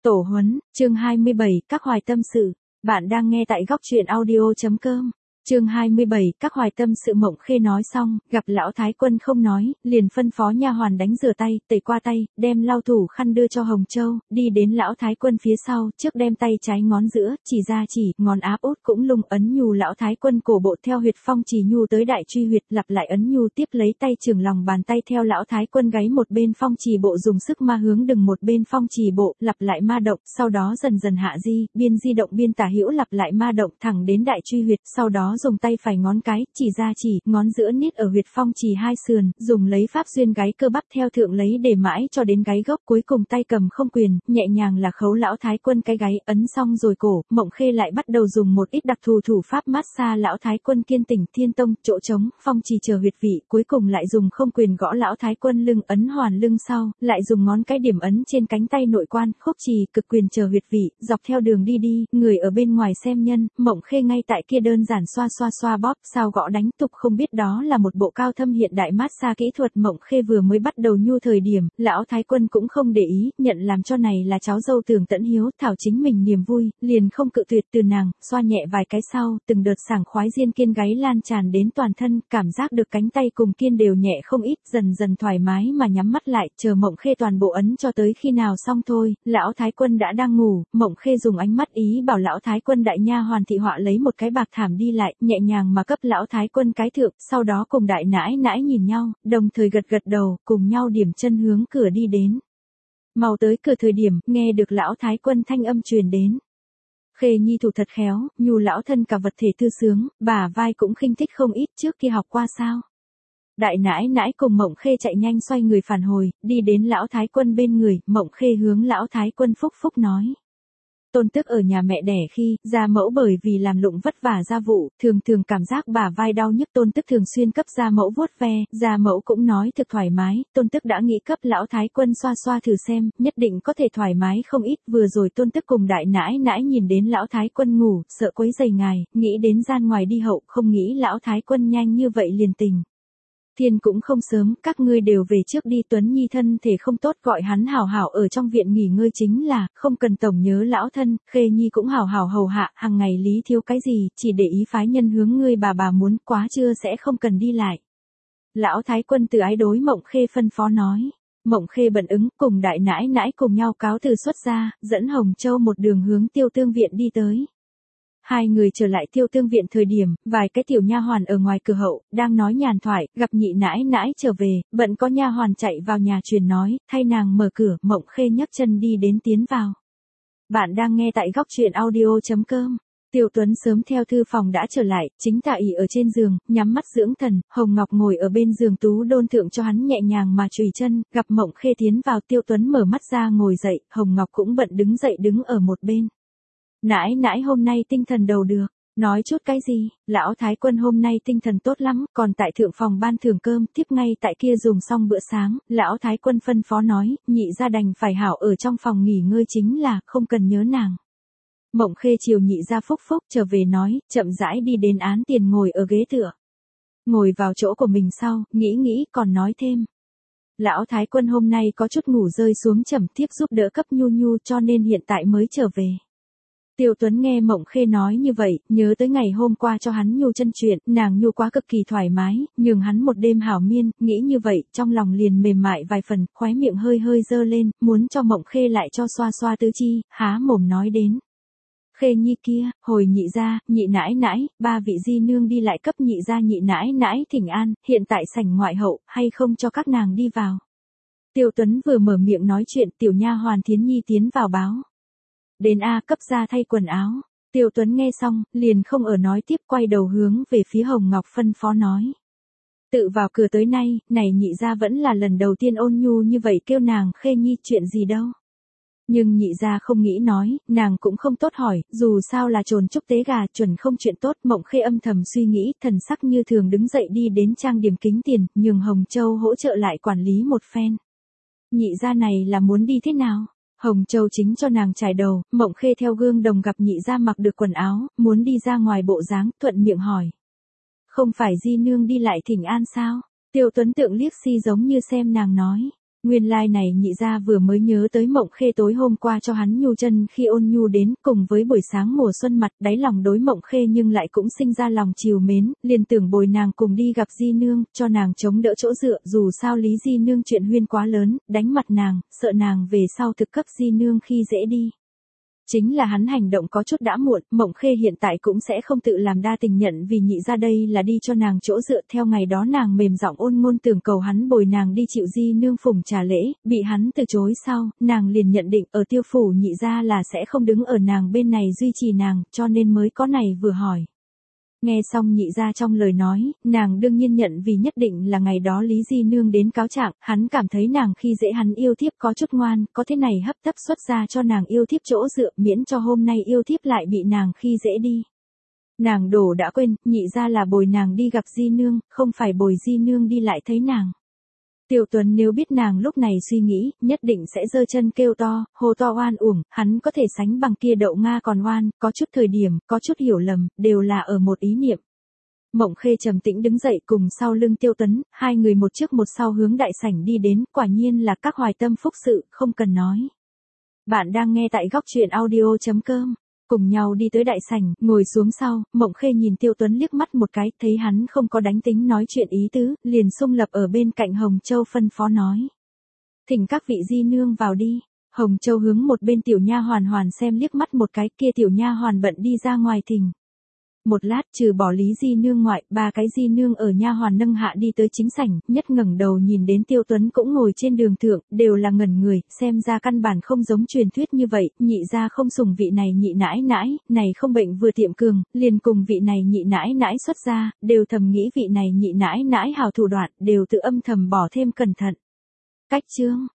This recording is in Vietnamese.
Tổ huấn, chương 27, các hoài tâm sự. Bạn đang nghe tại góc truyện audio.com. Chương 27, các hoài tâm sự. Mộng Khê nói xong, gặp lão thái quân không nói, liền phân phó nha hoàn đánh rửa tay, tẩy qua tay, đem lau thủ khăn đưa cho Hồng Châu, đi đến lão thái quân phía sau, trước đem tay trái ngón giữa, chỉ ra chỉ, ngón áp út cũng lung ấn nhu lão thái quân cổ bộ theo huyệt phong chỉ nhu tới đại truy huyệt, lặp lại ấn nhu tiếp lấy tay trường lòng bàn tay theo lão thái quân gáy một bên phong chỉ bộ dùng sức ma hướng đừng một bên phong chỉ bộ, lặp lại ma động, sau đó dần dần hạ biên di động biên tả hữu lặp lại ma động thẳng đến đại truy huyệt, sau đó dùng tay phải ngón cái, chỉ ra chỉ, ngón giữa niết ở huyệt phong chỉ hai sườn, dùng lấy pháp duyên gáy cơ bắp theo thượng lấy để mãi cho đến gáy gốc, cuối cùng tay cầm không quyền, nhẹ nhàng là khấu lão thái quân cái gáy, ấn xong rồi cổ, Mộng Khê lại bắt đầu dùng một ít đặc thù thủ pháp massage lão thái quân kiên tỉnh, thiên tông, chỗ trống, phong chỉ chờ huyệt vị, cuối cùng lại dùng không quyền gõ lão thái quân lưng ấn hoàn lưng sau, lại dùng ngón cái điểm ấn trên cánh tay nội quan, khúc trì, cực quyền chờ huyệt vị, dọc theo đường đi, người ở bên ngoài xem nhân, Mộng Khê ngay tại kia đơn giản xoa bóp, sao gõ đánh tục không biết đó là một bộ cao thâm hiện đại massage kỹ thuật. Mộng Khê vừa mới bắt đầu nhu thời điểm, lão thái quân cũng không để ý, nhận làm cho này là cháu dâu Tưởng Tẫn Hiếu, thảo chính mình niềm vui, liền không cự tuyệt từ nàng, xoa nhẹ vài cái sau, từng đợt sảng khoái diên kiên gáy lan tràn đến toàn thân, cảm giác được cánh tay cùng kiên đều nhẹ không ít, dần dần thoải mái mà nhắm mắt lại, chờ Mộng Khê toàn bộ ấn cho tới khi nào xong thôi, lão thái quân đã đang ngủ, Mộng Khê dùng ánh mắt ý bảo lão thái quân đại nha hoàn thị họa lấy một cái bạc thảm đi lại, nhẹ nhàng mà cấp lão thái quân cái thượng, sau đó cùng đại nãi nãi nhìn nhau, đồng thời gật đầu, cùng nhau điểm chân hướng cửa đi đến. Mau tới cửa thời điểm, nghe được lão thái quân thanh âm truyền đến. Khê nhi thủ thật khéo, nhu lão thân cả vật thể thư sướng, bả vai cũng khinh thích không ít, trước kia học qua sao. Đại nãi nãi cùng Mộng Khê chạy nhanh xoay người phản hồi, đi đến lão thái quân bên người, Mộng Khê hướng lão thái quân phúc nói. Tôn tức ở nhà mẹ đẻ khi, gia mẫu bởi vì làm lụng vất vả gia vụ, thường cảm giác bả vai đau nhức, tôn tức thường xuyên cấp gia mẫu vuốt ve, gia mẫu cũng nói thực thoải mái, tôn tức đã nghĩ cấp lão thái quân xoa thử xem, nhất định có thể thoải mái không ít, vừa rồi tôn tức cùng đại nãi nãi nhìn đến lão thái quân ngủ, sợ quấy rầy ngài, nghĩ đến gian ngoài đi hậu, không nghĩ lão thái quân nhanh như vậy liền tình. Thiên cũng không sớm, các ngươi đều về trước đi, Tuấn Nhi thân thể không tốt, gọi hắn hảo hảo ở trong viện nghỉ ngơi chính là, không cần tổng nhớ lão thân, Khê Nhi cũng hảo hảo hầu hạ, hàng ngày lý thiếu cái gì, chỉ để ý phái nhân hướng ngươi bà muốn, quá trưa sẽ không cần đi lại. Lão thái quân từ ái đối Mộng Khê phân phó nói. Mộng Khê bận ứng, cùng đại nãi nãi cùng nhau cáo từ xuất ra, dẫn Hồng Châu một đường hướng Tiêu Tương viện đi tới. Hai người trở lại Tiêu Tương viện thời điểm, vài cái tiểu nha hoàn ở ngoài cửa hậu, đang nói nhàn thoại, gặp nhị nãi nãi trở về, bận có nha hoàn chạy vào nhà truyền nói, thay nàng mở cửa, Mộng Khê nhấc chân đi đến tiến vào. Bạn đang nghe tại góc truyện audio.com. Tiêu Tuấn sớm theo thư phòng đã trở lại, chính tả ỷ ở trên giường, nhắm mắt dưỡng thần, Hồng Ngọc ngồi ở bên giường tú đôn thượng cho hắn nhẹ nhàng mà chùy chân, gặp Mộng Khê tiến vào, Tiêu Tuấn mở mắt ra ngồi dậy, Hồng Ngọc cũng bận đứng dậy đứng ở một bên. Nãi nãi hôm nay tinh thần đầu được, nói chút cái gì, lão thái quân hôm nay tinh thần tốt lắm, còn tại thượng phòng ban thưởng cơm, tiếp ngay tại kia dùng xong bữa sáng, lão thái quân phân phó nói, nhị gia đành phải hảo ở trong phòng nghỉ ngơi chính là, không cần nhớ nàng. Mộng Khê chiều nhị gia phúc trở về nói, chậm rãi đi đến án tiền ngồi ở ghế tựa. Ngồi vào chỗ của mình sau, nghĩ còn nói thêm. Lão thái quân hôm nay có chút ngủ rơi xuống trầm tiếp giúp đỡ cấp nhu cho nên hiện tại mới trở về. Tiêu Tuấn nghe Mộng Khê nói như vậy, nhớ tới ngày hôm qua cho hắn nhu chân chuyện, nàng nhu quá cực kỳ thoải mái, nhường hắn một đêm hảo miên, nghĩ như vậy, trong lòng liền mềm mại vài phần, khóe miệng hơi dơ lên, muốn cho Mộng Khê lại cho xoa tứ chi, há mồm nói đến. Khê Nhi kia, hồi nhị gia, nhị nãi nãi, ba vị di nương đi lại cấp nhị gia nhị nãi nãi thỉnh an, hiện tại sảnh ngoại hậu, hay không cho các nàng đi vào. Tiêu Tuấn vừa mở miệng nói chuyện, tiểu nha hoàn Thiến Nhi tiến vào báo. Đến A cấp ra thay quần áo. Tiêu Tuấn nghe xong, liền không ở nói tiếp, quay đầu hướng về phía Hồng Ngọc phân phó nói. Tự vào cửa tới nay, này nhị gia vẫn là lần đầu tiên ôn nhu như vậy kêu nàng Khê Nhi chuyện gì đâu. Nhưng nhị gia không nghĩ nói, nàng cũng không tốt hỏi, dù sao là trồn trúc tế gà chuẩn không chuyện tốt. Mộng Khê âm thầm suy nghĩ, thần sắc như thường đứng dậy đi đến trang điểm kính tiền, nhường Hồng Châu hỗ trợ lại quản lý một phen. Nhị gia này là muốn đi thế nào? Hồng Châu chính cho nàng trải đầu, Mộng Khê theo gương đồng gặp nhị gia mặc được quần áo, muốn đi ra ngoài bộ dáng, thuận miệng hỏi. Không phải di nương đi lại thỉnh an sao? Tiêu Tuấn tượng liếc si giống như xem nàng nói. Nguyên lai này nhị gia vừa mới nhớ tới Mộng Khê tối hôm qua cho hắn nhu chân khi ôn nhu đến, cùng với buổi sáng mùa xuân mặt, đáy lòng đối Mộng Khê nhưng lại cũng sinh ra lòng trìu mến, liền tưởng bồi nàng cùng đi gặp Di nương, cho nàng chống đỡ chỗ dựa, dù sao Lý Di nương chuyện huyên quá lớn, đánh mặt nàng, sợ nàng về sau thực cấp Di nương khi dễ đi. Chính là hắn hành động có chút đã muộn, Mộng Khê hiện tại cũng sẽ không tự làm đa tình nhận vì nhị ra đây là đi cho nàng chỗ dựa. Theo ngày đó nàng mềm giọng ôn ngôn tưởng cầu hắn bồi nàng đi chịu Di nương phụng trà lễ, bị hắn từ chối sau, nàng liền nhận định ở Tiêu phủ nhị ra là sẽ không đứng ở nàng bên này duy trì nàng, cho nên mới có này vừa hỏi. Nghe xong nhị ra trong lời nói, nàng đương nhiên nhận vì nhất định là ngày đó Lý Di nương đến cáo trạng, hắn cảm thấy nàng khi dễ hắn yêu thiếp có chút ngoan, có thế này hấp tấp xuất ra cho nàng yêu thiếp chỗ dựa, miễn cho hôm nay yêu thiếp lại bị nàng khi dễ đi. Nàng đổ đã quên, nhị ra là bồi nàng đi gặp Di nương, không phải bồi Di nương đi lại thấy nàng. Tiêu Tuấn nếu biết nàng lúc này suy nghĩ, nhất định sẽ giơ chân kêu to, hô to oan uổng, hắn có thể sánh bằng kia Đậu Nga còn oan, có chút thời điểm, có chút hiểu lầm, đều là ở một ý niệm. Mộng Khê trầm tĩnh đứng dậy cùng sau lưng Tiêu Tuấn, hai người một trước một sau hướng đại sảnh đi đến, quả nhiên là các hoài tâm phúc sự, không cần nói. Bạn đang nghe tại góc truyện audio.com. Cùng nhau đi tới đại sảnh, ngồi xuống sau, Mộng Khê nhìn Tiêu Tuấn liếc mắt một cái, thấy hắn không có đánh tính nói chuyện ý tứ, liền xung lập ở bên cạnh Hồng Châu phân phó nói. Thỉnh các vị Di nương vào đi. Hồng Châu hướng một bên tiểu nha hoàn hoàn xem liếc mắt một cái, kia tiểu nha hoàn bận đi ra ngoài thỉnh. Một lát trừ bỏ Lý Di nương ngoại, ba cái Di nương ở nha hoàn nâng hạ đi tới chính sảnh, nhất ngẩng đầu nhìn đến Tiêu Tuấn cũng ngồi trên đường thượng, đều là ngẩn người, xem ra căn bản không giống truyền thuyết như vậy, nhị gia không sủng vị này nhị nãi nãi, này không bệnh vừa tiệm cường, liền cùng vị này nhị nãi nãi xuất ra, đều thầm nghĩ vị này nhị nãi nãi hào thủ đoạn, đều tự âm thầm bỏ thêm cẩn thận. Cách chương